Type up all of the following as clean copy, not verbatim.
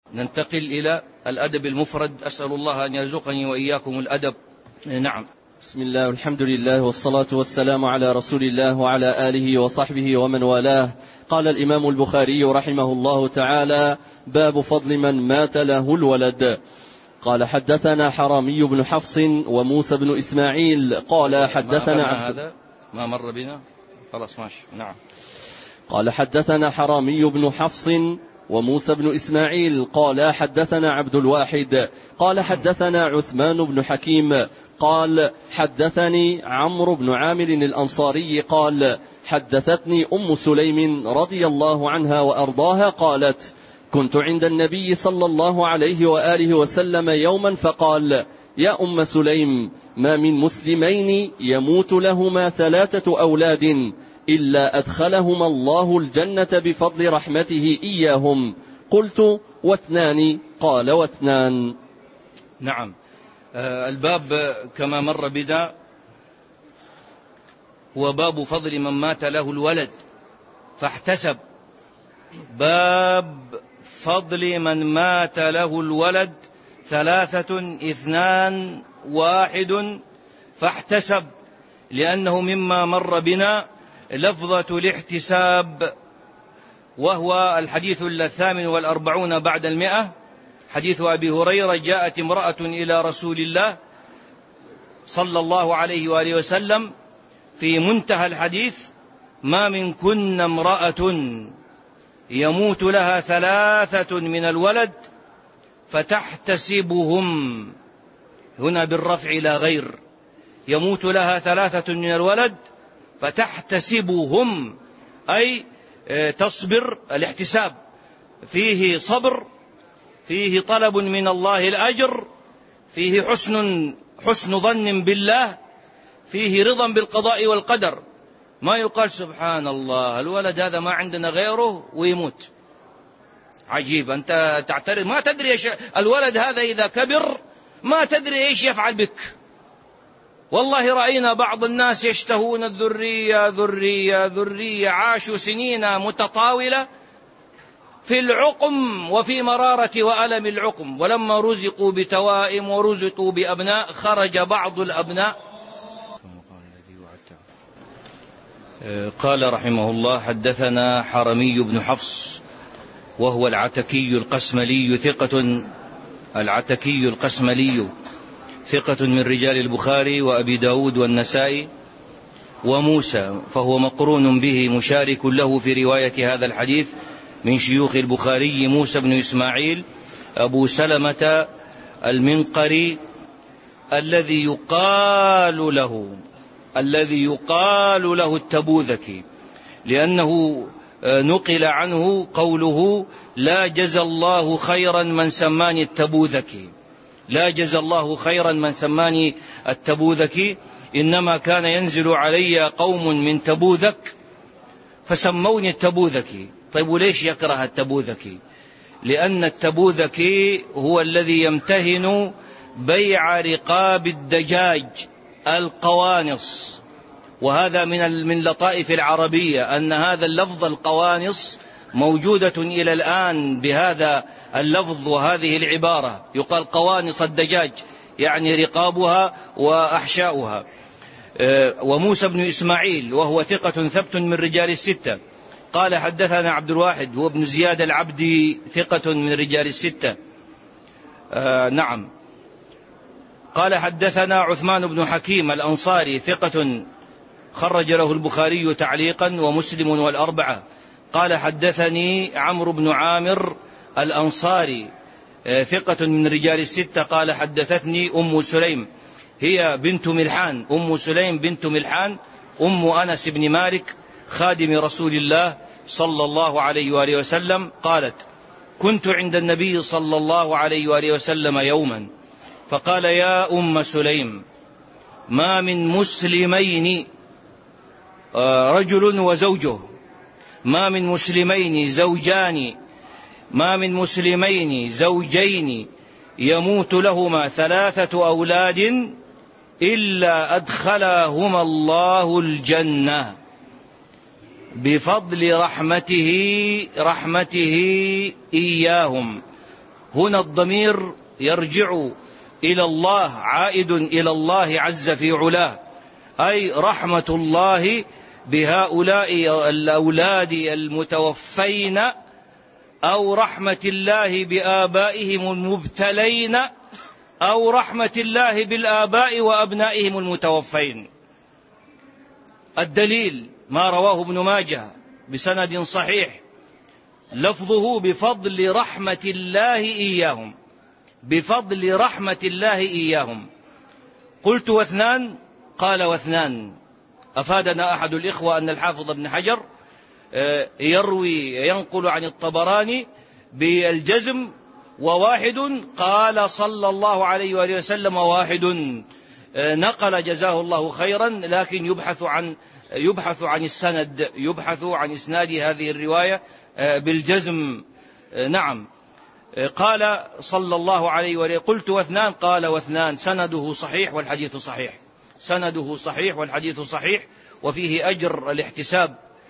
ننتقل إلى الأدب المفرد. أسأل الله أن يرزقني وإياكم الأدب. نعم. بسم الله والحمد لله والصلاة والسلام على رسول الله وعلى آله وصحبه ومن والاه. قال الإمام البخاري رحمه الله تعالى: باب فضل من مات له الولد. قال حدثنا حرامي بن حفص وموسى بن إسماعيل قال حدثنا هذا ما مر بنا خلاص ماشي. نعم. قال حدثنا حرامي بن حفص وموسى بن إسماعيل قال حدثنا عبد الواحد قال حدثنا عثمان بن حكيم قال حدثني عمرو بن عامر الأنصاري قال حدثتني أم سليم رضي الله عنها وأرضاها قالت: كنت عند النبي صلى الله عليه وآله وسلم يوما فقال: يا أم سليم، ما من مسلمين يموت لهما 3 أولاد إلا أدخلهما الله الجنة بفضل رحمته إياهم. قلت: و2؟ قال: و2. نعم. الباب كما مر بنا هو باب فضل من مات له الولد فاحتسب. باب فضل من مات له الولد 3 2 1 فاحتسب، لأنه مما مر بنا لفظة الاحتساب، وهو الحديث 48 بعد 100، حديث أبي هريرة: جاءت امرأة إلى رسول الله صلى الله عليه وآله وسلم في منتهى الحديث: ما منكن امرأة يموت لها 3 من الولد فتحتسبهم، هنا بالرفع لا غير، يموت لها 3 من الولد فتحتسبهم، أي تصبر. الاحتساب فيه صبر، فيه طلب من الله الأجر، فيه حسن ظن بالله، فيه رضا بالقضاء والقدر. ما يقال سبحان الله الولد هذا ما عندنا غيره ويموت. عجيب، أنت تعترض ما تدري إيش الولد هذا إذا كبر، ما تدري إيش يفعل بك. والله رأينا بعض الناس يشتهون الذرية ذرية ذرية، عاشوا سنين متطاولة في العقم وفي مرارة وألم العقم، ولما رزقوا بتوائم ورزقوا بأبناء خرج بعض الأبناء. قال رحمه الله: حدثنا حرمي بن حفص وهو العتكي القسملي ثقة، العتكي القسملي ثقة من رجال البخاري وأبي داود والنسائي. وموسى فهو مقرون به مشارك له في رواية هذا الحديث من شيوخ البخاري: موسى بن إسماعيل أبو سلمة المنقري الذي يقال له التبوذكي، لأنه نقل عنه قوله: لا جزى الله خيرا من سماني التبوذكي، لا جزى الله خيرا من سماني التبوذكي، إنما كان ينزل علي قوم من تبوذك فسموني التبوذكي. طيب وليش يكره التبوذكي؟ لأن التبوذكي هو الذي يمتهن بيع رقاب الدجاج القوانص، وهذا من لطائف العربية أن هذا اللفظ القوانص موجودة إلى الآن بهذا اللفظ وهذه العبارة، يقال قوانص الدجاج، يعني رقابها وأحشاؤها. وموسى بن إسماعيل وهو ثقة ثبت من رجال الستة. قال حدثنا عبد الواحد وابن زياد العبدي ثقة من رجال الستة. نعم. قال حدثنا عثمان بن حكيم الأنصاري ثقة خرج له البخاري تعليقا ومسلم والأربعة. قال حدثني عمرو بن عامر الأنصاري ثقة من رجال الستة. قال حدثتني أم سليم، هي بنت ملحان، أم سليم بنت ملحان أم أنس بن مالك خادم رسول الله صلى الله عليه وآله وسلم. قالت: كنت عند النبي صلى الله عليه وآله وسلم يوما فقال: يا أم سليم، ما من مسلمين، رجل وزوجه، ما من مسلمين زوجان، ما من مسلمين زوجين يموت لهما 3 أولاد إلا أدخلهما الله الجنة بفضل رحمته إياهم. هنا الضمير يرجع إلى الله، عائد إلى الله عز في علاه، أي رحمة الله بهؤلاء الأولاد المتوفين، أو رحمة الله بآبائهم المبتلين، أو رحمة الله بالآباء وأبنائهم المتوفين. الدليل ما رواه ابن ماجه بسند صحيح، لفظه بفضل رحمة الله إياهم، بفضل رحمة الله إياهم. قلت واثنان، قال واثنان. أفادنا أحد الإخوة أن الحافظ ابن حجر ينقل عن الطبراني بالجزم وواحد، قال صلى الله عليه وآله وسلم واحد، نقل جزاه الله خيرا، لكن يبحث عن السند، يبحث عن إسناد هذه الرواية بالجزم. نعم، قال صلى الله عليه وآله. قلت واثنان، قال واثنان، سنده صحيح والحديث صحيح، سنده صحيح والحديث صحيح، وفيه أجر الاحتساب.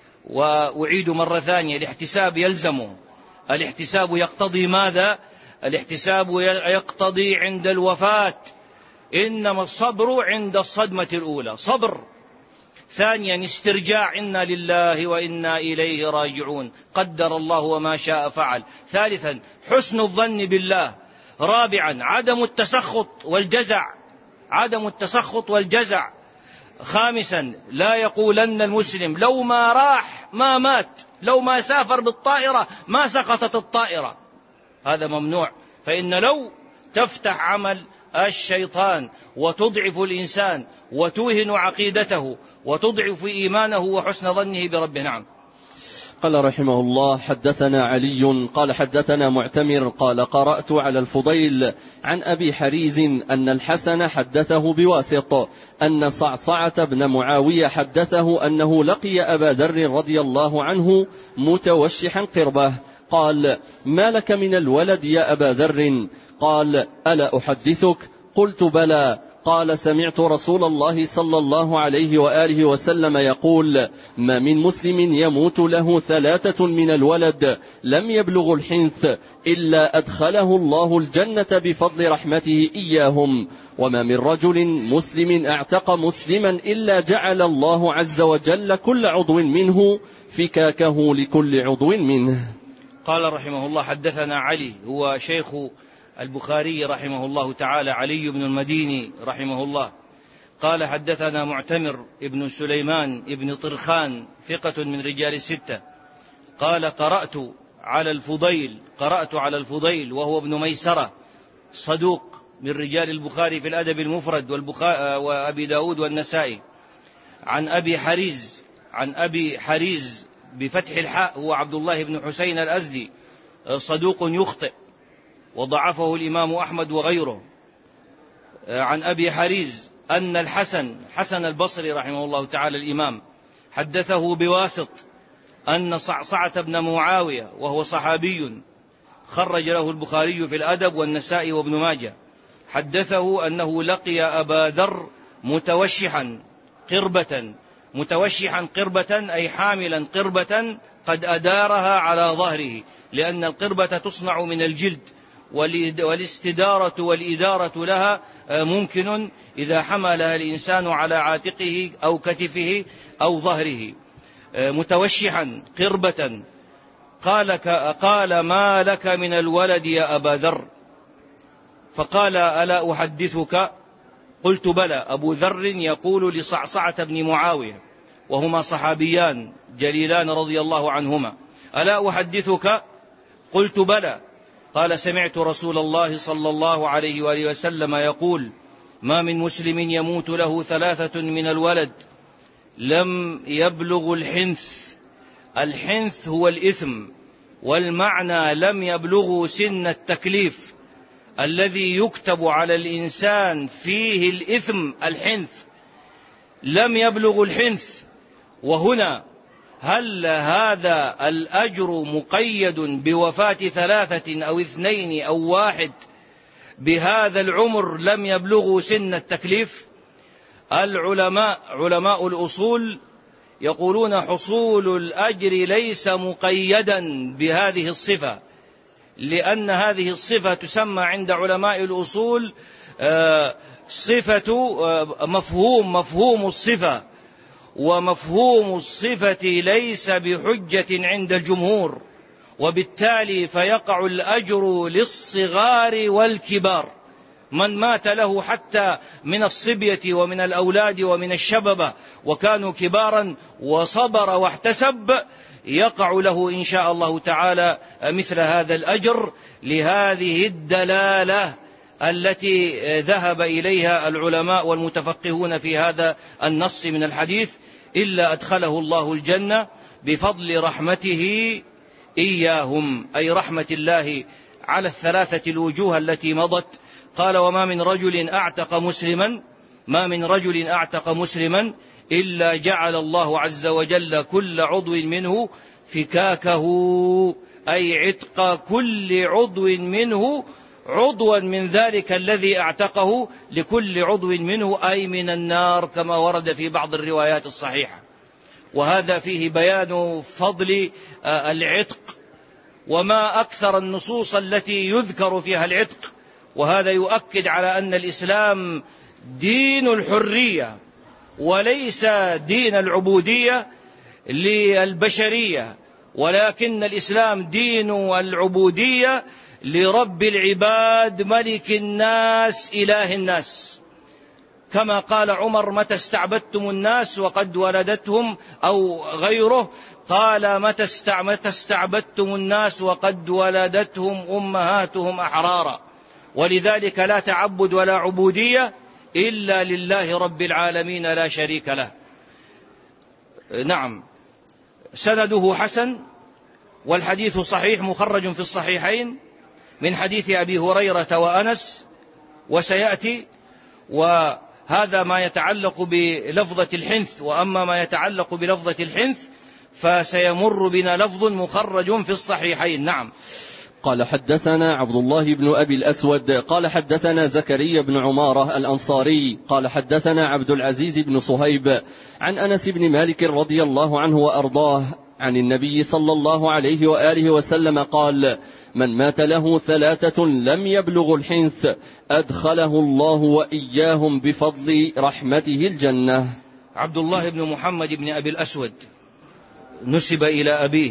وأعيد مرة ثانية، الاحتساب يلزمه، الاحتساب يقتضي ماذا؟ الاحتساب يقتضي عند الوفاة، إنما الصبر عند الصدمة الأولى صبر. ثانيا استرجاع، إنا لله وإنا إليه راجعون، قدر الله وما شاء فعل. ثالثا حسن الظن بالله. رابعا عدم التسخط والجزع، عدم التسخط والجزع. خامسا لا يقولن المسلم لو ما راح ما مات، لو ما سافر بالطائرة ما سقطت الطائرة، هذا ممنوع، فإن لو تفتح عمل الشيطان وتضعف الإنسان وتوهن عقيدته وتضعف إيمانه وحسن ظنه بربه. نعم. قال رحمه الله: حدثنا علي قال حدثنا معتمر قال قرأت على الفضيل عن أبي حريز أن الحسن حدثه بواسط أن صعصعة بن معاوية حدثه أنه لقي أبا ذر رضي الله عنه متوشحا قربه، قال: ما لك من الولد يا أبا ذر؟ قال: ألا أحدثك؟ قلت: بلى. قال: سمعت رسول الله صلى الله عليه وآله وسلم يقول: ما من مسلم يموت له 3 من الولد لم يبلغ الحنث إلا أدخله الله الجنة بفضل رحمته إياهم، وما من رجل مسلم اعتق مسلما إلا جعل الله عز وجل كل عضو منه فكاكه لكل عضو منه. قال رحمه الله: حدثنا علي، هو شيخ البخاري رحمه الله تعالى، علي بن المديني رحمه الله. قال: حدثنا معتمر ابن سليمان ابن طرخان، ثقة من رجال الستة. قال: قرأت على الفضيل وهو ابن ميسرة، صدوق من رجال البخاري في الأدب المفرد وأبي داود والنسائي. عن أبي حريز بفتح الحاء، هو عبد الله بن حسين الأزدي، صدوق يخطئ وضعفه الإمام أحمد وغيره. عن أبي حريز أن حسن البصري رحمه الله تعالى الإمام حدثه بواسط أن صعصعة بن معاوية، وهو صحابي خرج له البخاري في الأدب والنسائي وابن ماجه، حدثه أنه لقي أبا ذر متوشحا قربة، أي حاملا قربة قد أدارها على ظهره، لأن القربة تصنع من الجلد، والاستدارة والإدارة لها ممكن إذا حملها الإنسان على عاتقه أو كتفه أو ظهره. متوشحا قربة. قال: ما لك من الولد يا أبا ذر؟ فقال: ألا أحدثك؟ قلت: بلى. أبو ذر يقول لصعصعة بن معاوية، وهما صحابيان جليلان رضي الله عنهما: ألا أحدثك؟ قلت: بلى. قال: سمعت رسول الله صلى الله عليه وآله وسلم يقول: ما من مسلم يموت له 3 من الولد لم يبلغ الحنث. الحنث هو الإثم، والمعنى لم يبلغ سن التكليف الذي يكتب على الإنسان فيه الإثم، الحنث لم يبلغ الحنث. وهنا هل هذا الأجر مقيد بوفاة 3 أو 2 أو 1 بهذا العمر لم يبلغوا سن التكليف؟ علماء الأصول يقولون حصول الأجر ليس مقيدا بهذه الصفة، لأن هذه الصفة تسمى عند علماء الأصول صفة مفهوم الصفة، ومفهوم الصفة ليس بحجة عند الجمهور، وبالتالي فيقع الأجر للصغار والكبار. من مات له حتى من الصبية ومن الأولاد ومن الشببة وكانوا كبارا وصبر واحتسب، يقع له إن شاء الله تعالى مثل هذا الأجر، لهذه الدلالة التي ذهب إليها العلماء والمتفقهون في هذا النص من الحديث: إلا أدخله الله الجنة بفضل رحمته إياهم، أي رحمة الله على الثلاثة الوجوه التي مضت. قال: وما من رجل أعتق مسلما إلا جعل الله عز وجل كل عضو منه فكاكه، أي عتق كل عضو منه عضوا من ذلك الذي اعتقه لكل عضو منه، أي من النار، كما ورد في بعض الروايات الصحيحة. وهذا فيه بيان فضل العتق، وما أكثر النصوص التي يذكر فيها العتق. وهذا يؤكد على أن الإسلام دين الحرية وليس دين العبودية للبشرية، ولكن الإسلام دين العبودية لرب العباد ملك الناس إله الناس، كما قال عمر: متى استعبدتم الناس وقد ولدتهم، أو غيره قال: متى استعبدتم الناس وقد ولدتهم أمهاتهم أحرارا. ولذلك لا تعبد ولا عبودية إلا لله رب العالمين لا شريك له. نعم، سنده حسن، والحديث صحيح مخرج في الصحيحين من حديث أبي هريرة وأنس، وسيأتي. وهذا ما يتعلق بلفظة الحنث، وأما ما يتعلق بلفظة الحنث فسيمر بنا لفظ مخرج في الصحيحين. نعم. قال: حدثنا عبد الله بن أبي الأسود قال حدثنا زكريا بن عمارة الأنصاري قال حدثنا عبد العزيز بن صهيب عن أنس بن مالك رضي الله عنه وأرضاه عن النبي صلى الله عليه وآله وسلم قال: من مات له 3 لم يبلغ الحنث أدخله الله وإياهم بفضل رحمته الجنة. عبد الله بن محمد بن أبي الأسود نسب إلى أبيه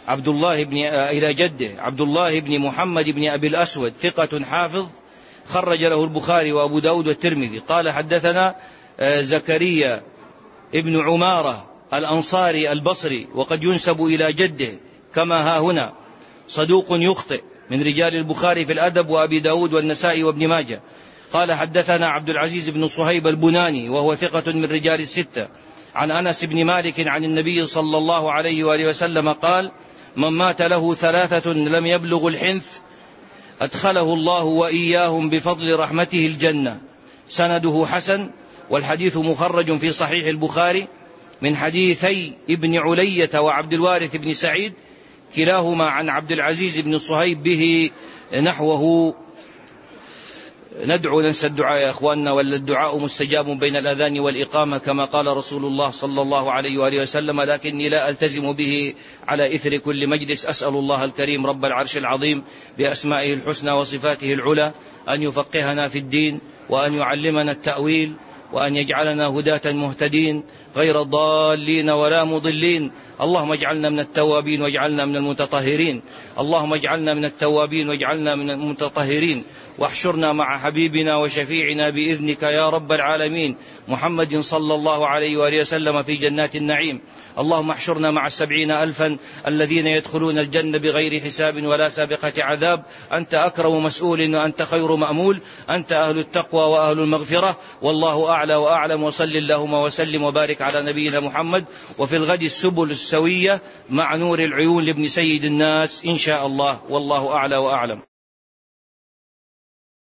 إلى جده عبد الله بن محمد بن أبي الأسود، ثقة حافظ، خرج له البخاري وأبو داود والترمذي. قال: حدثنا زكريا ابن عمارة الأنصاري البصري، وقد ينسب إلى جده كما ها هنا، صدوق يخطئ، من رجال البخاري في الأدب وأبي داود والنسائي وابن ماجه. قال: حدثنا عبد العزيز بن صهيب البناني، وهو ثقة من رجال الستة، عن أنس بن مالك عن النبي صلى الله عليه وآله وسلم قال: من مات له 3 لم يبلغ الحنث أدخله الله وإياهم بفضل رحمته الجنة. سنده حسن، والحديث مخرج في صحيح البخاري من حديثي ابن علية وعبد الوارث بن سعيد، كلاهما عن عبد العزيز بن صهيب به نحوه. ندعو ننسى الدعاء يا أخواننا، ولا الدعاء مستجاب بين الأذان والإقامة كما قال رسول الله صلى الله عليه وآله وسلم، لكني لا ألتزم به على إثر كل مجلس. أسأل الله الكريم رب العرش العظيم بأسمائه الحسنى وصفاته العلى أن يفقهنا في الدين، وأن يعلمنا التأويل، وأن يجعلنا هداة مهتدين غير ضالين ولا مضلين. اللهم اجعلنا من التوابين واجعلنا من المتطهرين، اللهم اجعلنا من التوابين واجعلنا من المتطهرين، واحشرنا مع حبيبنا وشفيعنا بإذنك يا رب العالمين محمد صلى الله عليه وآله وسلم في جنات النعيم. اللهم احشرنا مع 70,000 الذين يدخلون الجنة بغير حساب ولا سابقة عذاب. أنت أكرم مسؤول وأنت خير مأمول، أنت أهل التقوى وأهل المغفرة، والله أعلى وأعلم. وصل اللهم وسلم وبارك على نبينا محمد. وفي الغد السبل السوية مع نور العيون لابن سيد الناس إن شاء الله، والله أعلى وأعلم.